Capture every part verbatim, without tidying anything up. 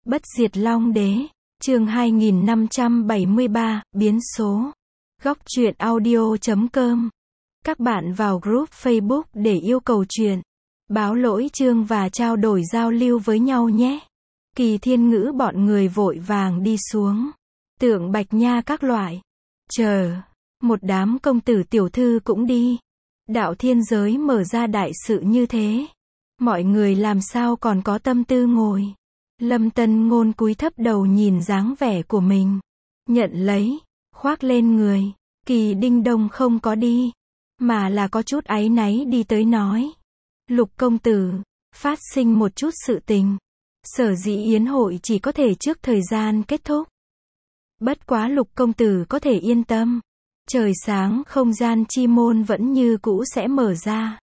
Bất diệt Long Đế, chương hai nghìn năm trăm bảy mươi ba, biến số. Góc truyện audio chấm com. Các bạn vào group Facebook để yêu cầu truyện, báo lỗi chương và trao đổi giao lưu với nhau nhé. Kỳ Thiên Ngữ bọn người vội vàng đi xuống. Tượng Bạch Nha các loại. Chờ, một đám công tử tiểu thư cũng đi. Đạo thiên giới mở ra đại sự như thế, mọi người làm sao còn có tâm tư ngồi. Lâm Tân Ngôn cúi thấp đầu nhìn dáng vẻ của mình, nhận lấy, khoác lên người. Kỳ Đinh Đông không có đi, mà là có chút áy náy đi tới nói: Lục công tử, phát sinh một chút sự tình, sở dĩ yến hội chỉ có thể trước thời gian kết thúc. Bất quá Lục công tử có thể yên tâm, trời sáng không gian chi môn vẫn như cũ sẽ mở ra.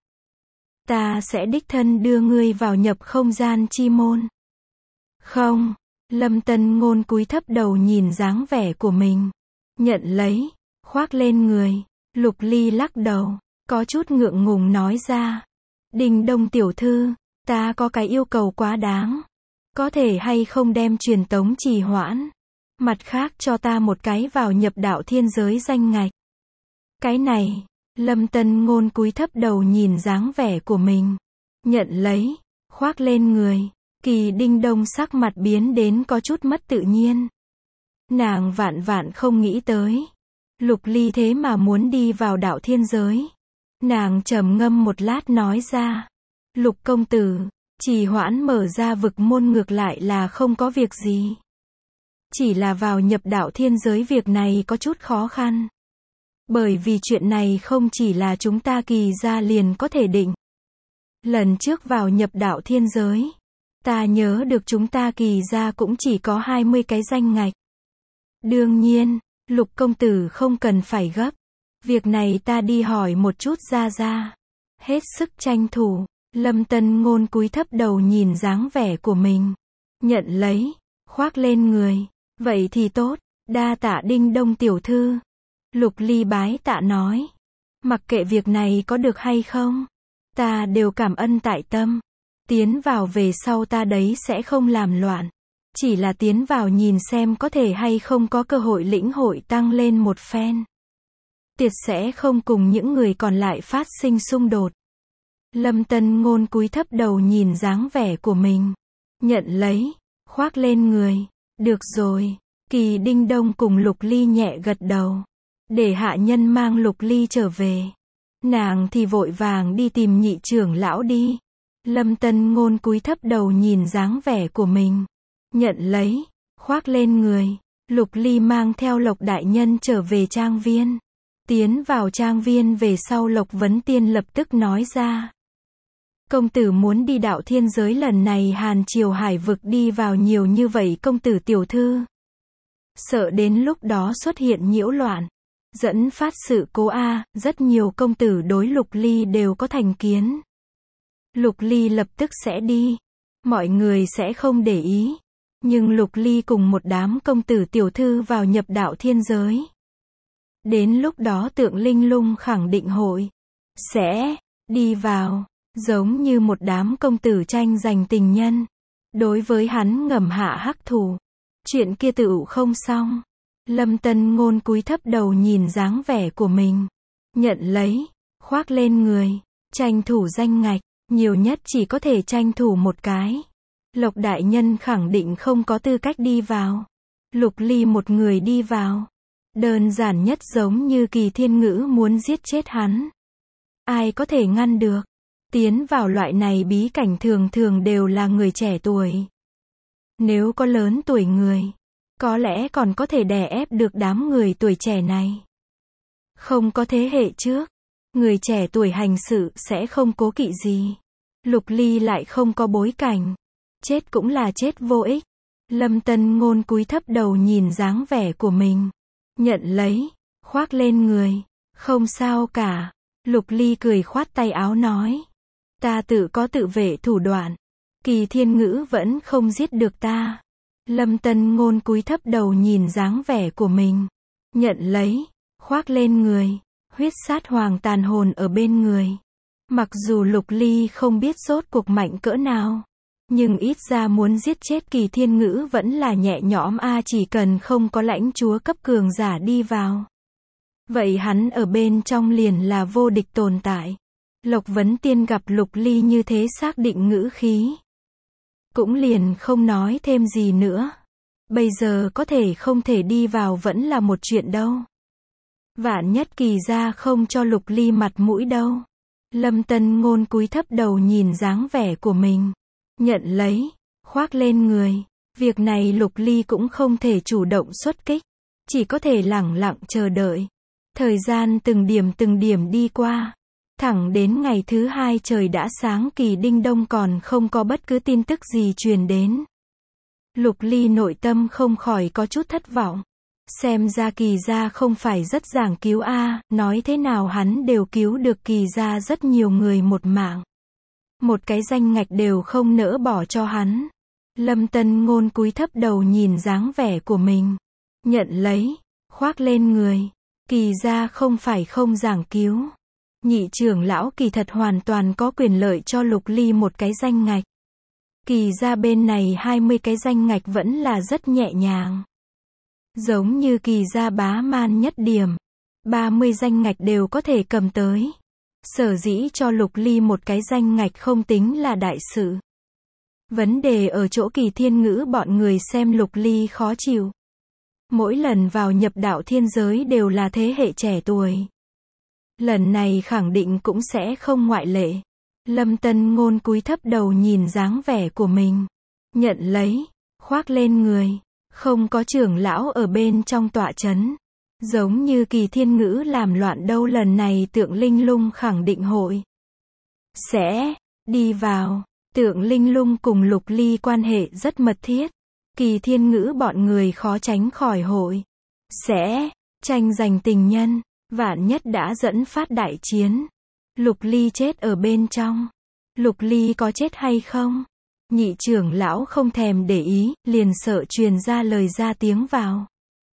Ta sẽ đích thân đưa ngươi vào nhập không gian chi môn. Không, Lâm Tân Ngôn cúi thấp đầu nhìn dáng vẻ của mình, nhận lấy, khoác lên người. Lục Ly lắc đầu, có chút ngượng ngùng nói ra: Đình Đông tiểu thư, ta có cái yêu cầu quá đáng, có thể hay không đem truyền tống trì hoãn, mặt khác cho ta một cái vào nhập đạo thiên giới danh ngạch. Cái này, Lâm Tân Ngôn cúi thấp đầu nhìn dáng vẻ của mình, nhận lấy, khoác lên người. Kỳ Đinh Đông sắc mặt biến đến có chút mất tự nhiên. Nàng vạn vạn không nghĩ tới, Lục Ly thế mà muốn đi vào đạo thiên giới. Nàng trầm ngâm một lát nói ra: Lục công tử, trì hoãn mở ra vực môn ngược lại là không có việc gì. Chỉ là vào nhập đạo thiên giới việc này có chút khó khăn. Bởi vì chuyện này không chỉ là chúng ta Kỳ gia liền có thể định. Lần trước vào nhập đạo thiên giới, ta nhớ được chúng ta Kỳ gia cũng chỉ có hai mươi cái danh ngạch. Đương nhiên, Lục công tử không cần phải gấp. Việc này ta đi hỏi một chút ra ra. Hết sức tranh thủ. Lâm Tân Ngôn cúi thấp đầu nhìn dáng vẻ của mình, nhận lấy, khoác lên người. Vậy thì tốt, đa tạ Đinh Đông tiểu thư. Lục Ly bái tạ nói: Mặc kệ việc này có được hay không, ta đều cảm ơn tại tâm. Tiến vào về sau ta đấy sẽ không làm loạn, chỉ là tiến vào nhìn xem có thể hay không có cơ hội lĩnh hội tăng lên một phen. Tuyệt sẽ không cùng những người còn lại phát sinh xung đột. Lâm Tân Ngôn cúi thấp đầu nhìn dáng vẻ của mình, nhận lấy, khoác lên người. Được rồi. Kỳ Đinh Đông cùng Lục Ly nhẹ gật đầu, để hạ nhân mang Lục Ly trở về. Nàng thì vội vàng đi tìm nhị trưởng lão đi. Lâm Tân Ngôn cúi thấp đầu nhìn dáng vẻ của mình, nhận lấy, khoác lên người. Lục Ly mang theo Lộc đại nhân trở về trang viên. Tiến vào trang viên về sau, Lộc Vấn Tiên lập tức nói ra: Công tử muốn đi đạo thiên giới, lần này Hàn Triều Hải vực đi vào nhiều như vậy công tử tiểu thư, sợ đến lúc đó xuất hiện nhiễu loạn, dẫn phát sự cố a. Rất nhiều công tử đối Lục Ly đều có thành kiến. Lục Ly lập tức sẽ đi, mọi người sẽ không để ý. Nhưng Lục Ly cùng một đám công tử tiểu thư vào nhập đạo thiên giới, đến lúc đó Tượng Linh Lung khẳng định hội sẽ đi vào, giống như một đám công tử tranh giành tình nhân, đối với hắn ngầm hạ hắc thủ. Chuyện kia tựu không xong. Lâm Tân Ngôn cúi thấp đầu nhìn dáng vẻ của mình, nhận lấy, khoác lên người. Tranh thủ danh ngạch, nhiều nhất chỉ có thể tranh thủ một cái. Lộc đại nhân khẳng định không có tư cách đi vào. Lục Ly một người đi vào, đơn giản nhất giống như Kỳ Thiên Ngữ muốn giết chết hắn. Ai có thể ngăn được? Tiến vào loại này bí cảnh thường thường đều là người trẻ tuổi. Nếu có lớn tuổi người, có lẽ còn có thể đè ép được đám người tuổi trẻ này. Không có thế hệ trước, người trẻ tuổi hành sự sẽ không cố kỵ gì. Lục Ly lại không có bối cảnh, chết cũng là chết vô ích. Lâm Tân Ngôn cúi thấp đầu nhìn dáng vẻ của mình, nhận lấy, khoác lên người. Không sao cả. Lục Ly cười khoát tay áo nói: Ta tự có tự vệ thủ đoạn, Kỳ Thiên Ngữ vẫn không giết được ta. Lâm Tân Ngôn cúi thấp đầu nhìn dáng vẻ của mình, nhận lấy, khoác lên người. Huyết sát hoàng tàn hồn ở bên người. Mặc dù Lục Ly không biết rốt cuộc mạnh cỡ nào, Nhưng ít ra muốn giết chết Kỳ Thiên Ngữ vẫn là nhẹ nhõm a, chỉ cần không có lãnh chúa cấp cường giả đi vào. Vậy hắn ở bên trong liền là vô địch tồn tại. Lộc Vấn Tiên gặp Lục Ly như thế xác định ngữ khí. Cũng liền không nói thêm gì nữa. Bây giờ có thể không thể đi vào vẫn là một chuyện đâu. Vạn nhất Kỳ gia không cho Lục Ly mặt mũi đâu. Lâm Tân Ngôn cúi thấp đầu nhìn dáng vẻ của mình. Nhận lấy, khoác lên người. Việc này Lục Ly cũng không thể chủ động xuất kích. Chỉ có thể lẳng lặng chờ đợi. Thời gian từng điểm từng điểm đi qua. Thẳng đến ngày thứ hai trời đã sáng, Kỳ Đinh Đông còn không có bất cứ tin tức gì truyền đến. Lục Ly nội tâm không khỏi có chút thất vọng. Xem ra Kỳ gia không phải rất giảng cứu a, nói thế nào hắn đều cứu được Kỳ gia rất nhiều người một mạng. Một cái danh ngạch đều không nỡ bỏ cho hắn. Lâm Tân Ngôn cúi thấp đầu nhìn dáng vẻ của mình. Nhận lấy, khoác lên người. Kỳ gia không phải không giảng cứu. Nhị trưởng lão kỳ thật hoàn toàn có quyền lợi cho Lục Ly một cái danh ngạch. Kỳ gia bên này hai mươi cái danh ngạch vẫn là rất nhẹ nhàng. Giống như Kỳ gia bá man nhất điểm. ba mươi danh ngạch đều có thể cầm tới. Sở dĩ cho Lục Ly một cái danh ngạch không tính là đại sự. Vấn đề ở chỗ Kỳ Thiên Ngữ bọn người xem Lục Ly khó chịu. Mỗi lần vào nhập đạo thiên giới đều là thế hệ trẻ tuổi. Lần này khẳng định cũng sẽ không ngoại lệ. Lâm Tân Ngôn cúi thấp đầu nhìn dáng vẻ của mình. Nhận lấy, khoác lên người. Không có trưởng lão ở bên trong tọa chấn. Giống như Kỳ Thiên Ngữ làm loạn đâu, lần này Tượng Linh Lung khẳng định hội sẽ đi vào. Tượng Linh Lung cùng Lục Ly quan hệ rất mật thiết. Kỳ Thiên Ngữ bọn người khó tránh khỏi hội sẽ tranh giành tình nhân. Vạn nhất đã dẫn phát đại chiến. Lục Ly chết ở bên trong. Lục Ly có chết hay không? Nhị trưởng lão không thèm để ý, liền sợ truyền ra lời ra tiếng vào.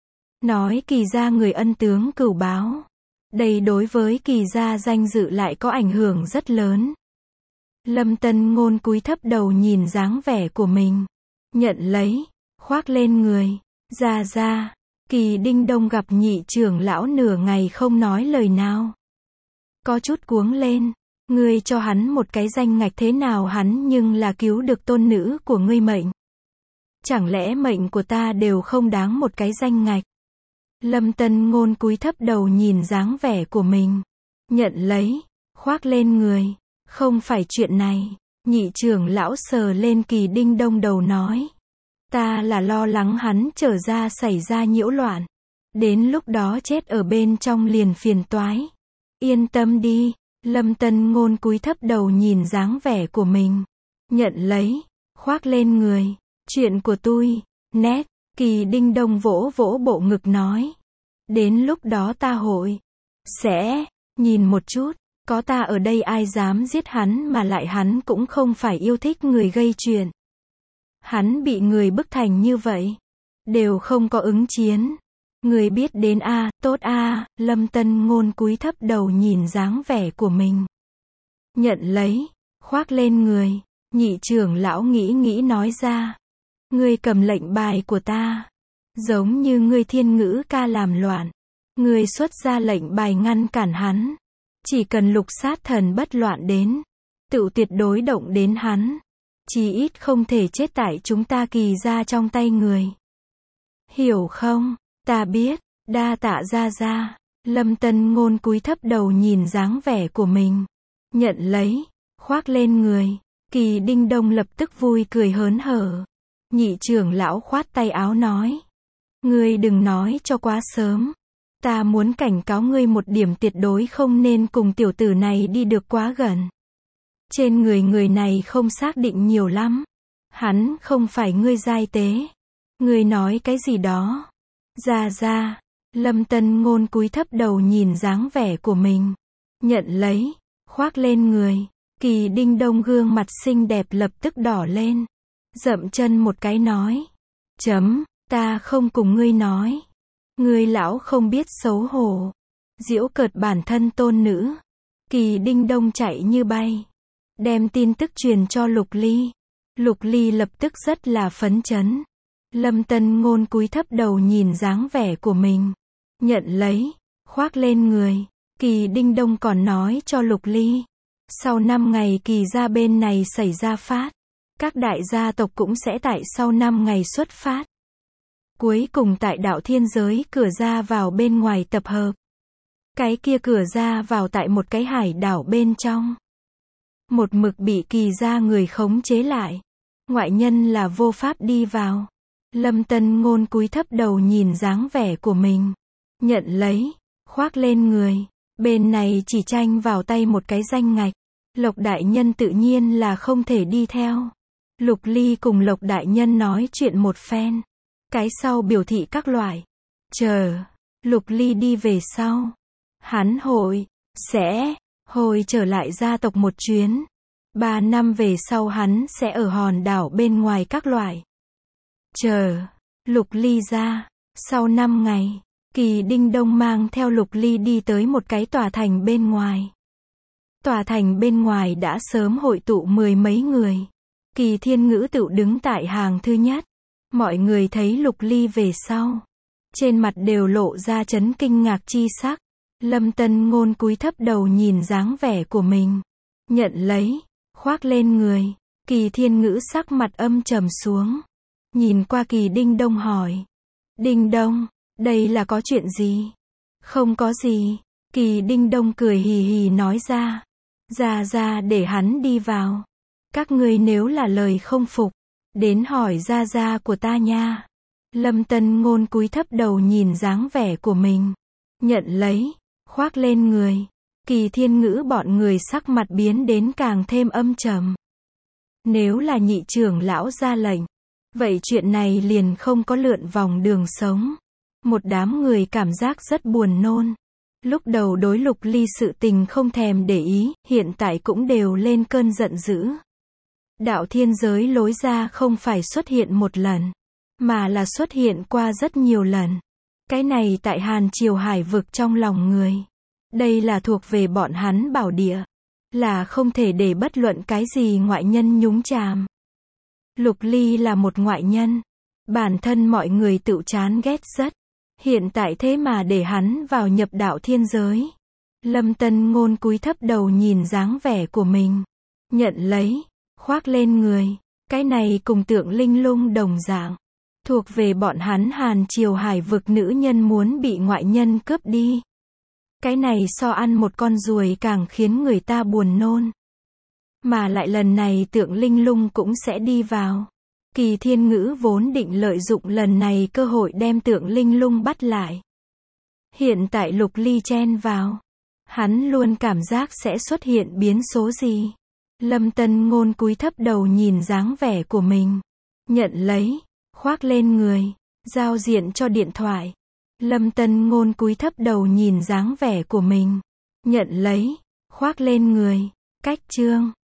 Nói Kỳ gia người ân tướng cửu báo. Đây đối với Kỳ gia danh dự lại có ảnh hưởng rất lớn. Lâm Tân Ngôn cúi thấp đầu nhìn dáng vẻ của mình. Nhận lấy, khoác lên người. Ra ra. Kỳ Đinh Đông gặp nhị trưởng lão nửa ngày không nói lời nào. Có chút cuống lên. Ngươi cho hắn một cái danh ngạch thế nào hắn nhưng là cứu được tôn nữ của ngươi mệnh. Chẳng lẽ mệnh của ta đều không đáng một cái danh ngạch? Lâm Tân Ngôn cúi thấp đầu nhìn dáng vẻ của mình. Nhận lấy, khoác lên người. Không phải chuyện này. Nhị trưởng lão sờ lên Kỳ Đinh Đông đầu nói. Ta là lo lắng hắn trở ra xảy ra nhiễu loạn. Đến lúc đó chết ở bên trong liền phiền toái. Yên tâm đi. Lâm Tân Ngôn cúi thấp đầu nhìn dáng vẻ của mình. Nhận lấy, khoác lên người. Chuyện của tôi, nét. Kỳ Đinh Đông vỗ vỗ bộ ngực nói. Đến lúc đó ta hội sẽ nhìn một chút. Có ta ở đây ai dám giết hắn, mà lại hắn cũng không phải yêu thích người gây chuyện. Hắn bị người bức thành như vậy. Đều không có ứng chiến. Người biết đến a, à, tốt a, à, Lâm Tân Ngôn cúi thấp đầu nhìn dáng vẻ của mình. Nhận lấy, khoác lên người. Nhị trưởng lão nghĩ nghĩ nói ra. Ngươi cầm lệnh bài của ta. Giống như ngươi Thiên Ngữ ca làm loạn. Ngươi xuất ra lệnh bài ngăn cản hắn. Chỉ cần Lục Sát Thần bất loạn đến. Tự tuyệt đối động đến hắn. Chí ít không thể chết tại chúng ta Kỳ gia trong tay người. Hiểu không? Ta biết, đa tạ ra ra. Lâm Tân Ngôn cúi thấp đầu nhìn dáng vẻ của mình. Nhận lấy, khoác lên người. Kỳ Đinh Đông lập tức vui cười hớn hở. Nhị trưởng lão khoát tay áo nói. Ngươi đừng nói cho quá sớm. Ta muốn cảnh cáo ngươi một điểm, tuyệt đối không nên cùng tiểu tử này đi được quá gần. Trên người người này không xác định nhiều lắm. Hắn không phải ngươi giai tế. Ngươi nói cái gì đó? Ra ra. Lâm Tân Ngôn cúi thấp đầu nhìn dáng vẻ của mình. Nhận lấy, khoác lên người. Kỳ Đinh Đông gương mặt xinh đẹp lập tức đỏ lên. Dậm chân một cái nói. Chấm, ta không cùng ngươi nói. Ngươi lão không biết xấu hổ. Giễu cợt bản thân tôn nữ. Kỳ Đinh Đông chạy như bay. Đem tin tức truyền cho Lục Ly. Lục Ly lập tức rất là phấn chấn. Lâm Tân Ngôn cúi thấp đầu nhìn dáng vẻ của mình. Nhận lấy, khoác lên người. Kỳ Đinh Đông còn nói cho Lục Ly. Sau năm ngày Kỳ gia bên này xảy ra phát. Các đại gia tộc cũng sẽ tại sau năm ngày xuất phát. Cuối cùng tại đạo thiên giới cửa ra vào bên ngoài tập hợp. Cái kia cửa ra vào tại một cái hải đảo bên trong. Một mực bị Kỳ gia người khống chế lại. Ngoại nhân là vô pháp đi vào. Lâm Tân Ngôn cúi thấp đầu nhìn dáng vẻ của mình. Nhận lấy, khoác lên người. Bên này chỉ tranh vào tay một cái danh ngạch. Lộc đại nhân tự nhiên là không thể đi theo. Lục Ly cùng Lộc đại nhân nói chuyện một phen. Cái sau biểu thị các loại. Chờ, Lục Ly đi về sau. Hắn hội, sẽ, hồi trở lại gia tộc một chuyến. Ba năm về sau hắn sẽ ở hòn đảo bên ngoài các loại. Chờ, Lục Ly ra. Sau năm ngày, Kỳ Đinh Đông mang theo Lục Ly đi tới một cái tòa thành bên ngoài. Tòa thành bên ngoài đã sớm hội tụ mười mấy người. Kỳ Thiên Ngữ tự đứng tại hàng thứ nhất. Mọi người thấy Lục Ly về sau. Trên mặt đều lộ ra chấn kinh ngạc chi sắc. Lâm Tân Ngôn cúi thấp đầu nhìn dáng vẻ của mình. Nhận lấy, khoác lên người. Kỳ Thiên Ngữ sắc mặt âm trầm xuống. Nhìn qua Kỳ Đinh Đông hỏi. Đinh Đông, đây là có chuyện gì? Không có gì. Kỳ Đinh Đông cười hì hì nói ra. Ra ra để hắn đi vào. Các ngươi nếu là lời không phục, đến hỏi ra ra của ta nha. Lâm Tân Ngôn cúi thấp đầu nhìn dáng vẻ của mình. Nhận lấy, khoác lên người. Kỳ Thiên Ngữ bọn người sắc mặt biến đến càng thêm âm trầm. Nếu là nhị trưởng lão ra lệnh, vậy chuyện này liền không có lượn vòng đường sống. Một đám người cảm giác rất buồn nôn. Lúc đầu đối Lục Ly sự tình không thèm để ý, hiện tại cũng đều lên cơn giận dữ. Đạo thiên giới lối ra không phải xuất hiện một lần, mà là xuất hiện qua rất nhiều lần. Cái này tại Hàn Triều Hải vực trong lòng người. Đây là thuộc về bọn hắn bảo địa. Là không thể để bất luận cái gì ngoại nhân nhúng chàm. Lục Ly là một ngoại nhân. Bản thân mọi người tự chán ghét rất. Hiện tại thế mà để hắn vào nhập đạo thiên giới. Lâm Tân Ngôn cúi thấp đầu nhìn dáng vẻ của mình. Nhận lấy, khoác lên người. Cái này cùng Tượng Linh Lung đồng dạng. Thuộc về bọn hắn Hàn Triều Hải vực nữ nhân muốn bị ngoại nhân cướp đi. Cái này so ăn một con ruồi càng khiến người ta buồn nôn. Mà lại lần này Tượng Linh Lung cũng sẽ đi vào. Kỳ Thiên Ngữ vốn định lợi dụng lần này cơ hội đem Tượng Linh Lung bắt lại. Hiện tại Lục Ly chen vào. Hắn luôn cảm giác sẽ xuất hiện biến số gì. Lâm Tân Ngôn cúi thấp đầu nhìn dáng vẻ của mình. Nhận lấy, khoác lên người. Giao diện cho điện thoại. Lâm Tân Ngôn cúi thấp đầu nhìn dáng vẻ của mình. Nhận lấy, khoác lên người. Cách chương.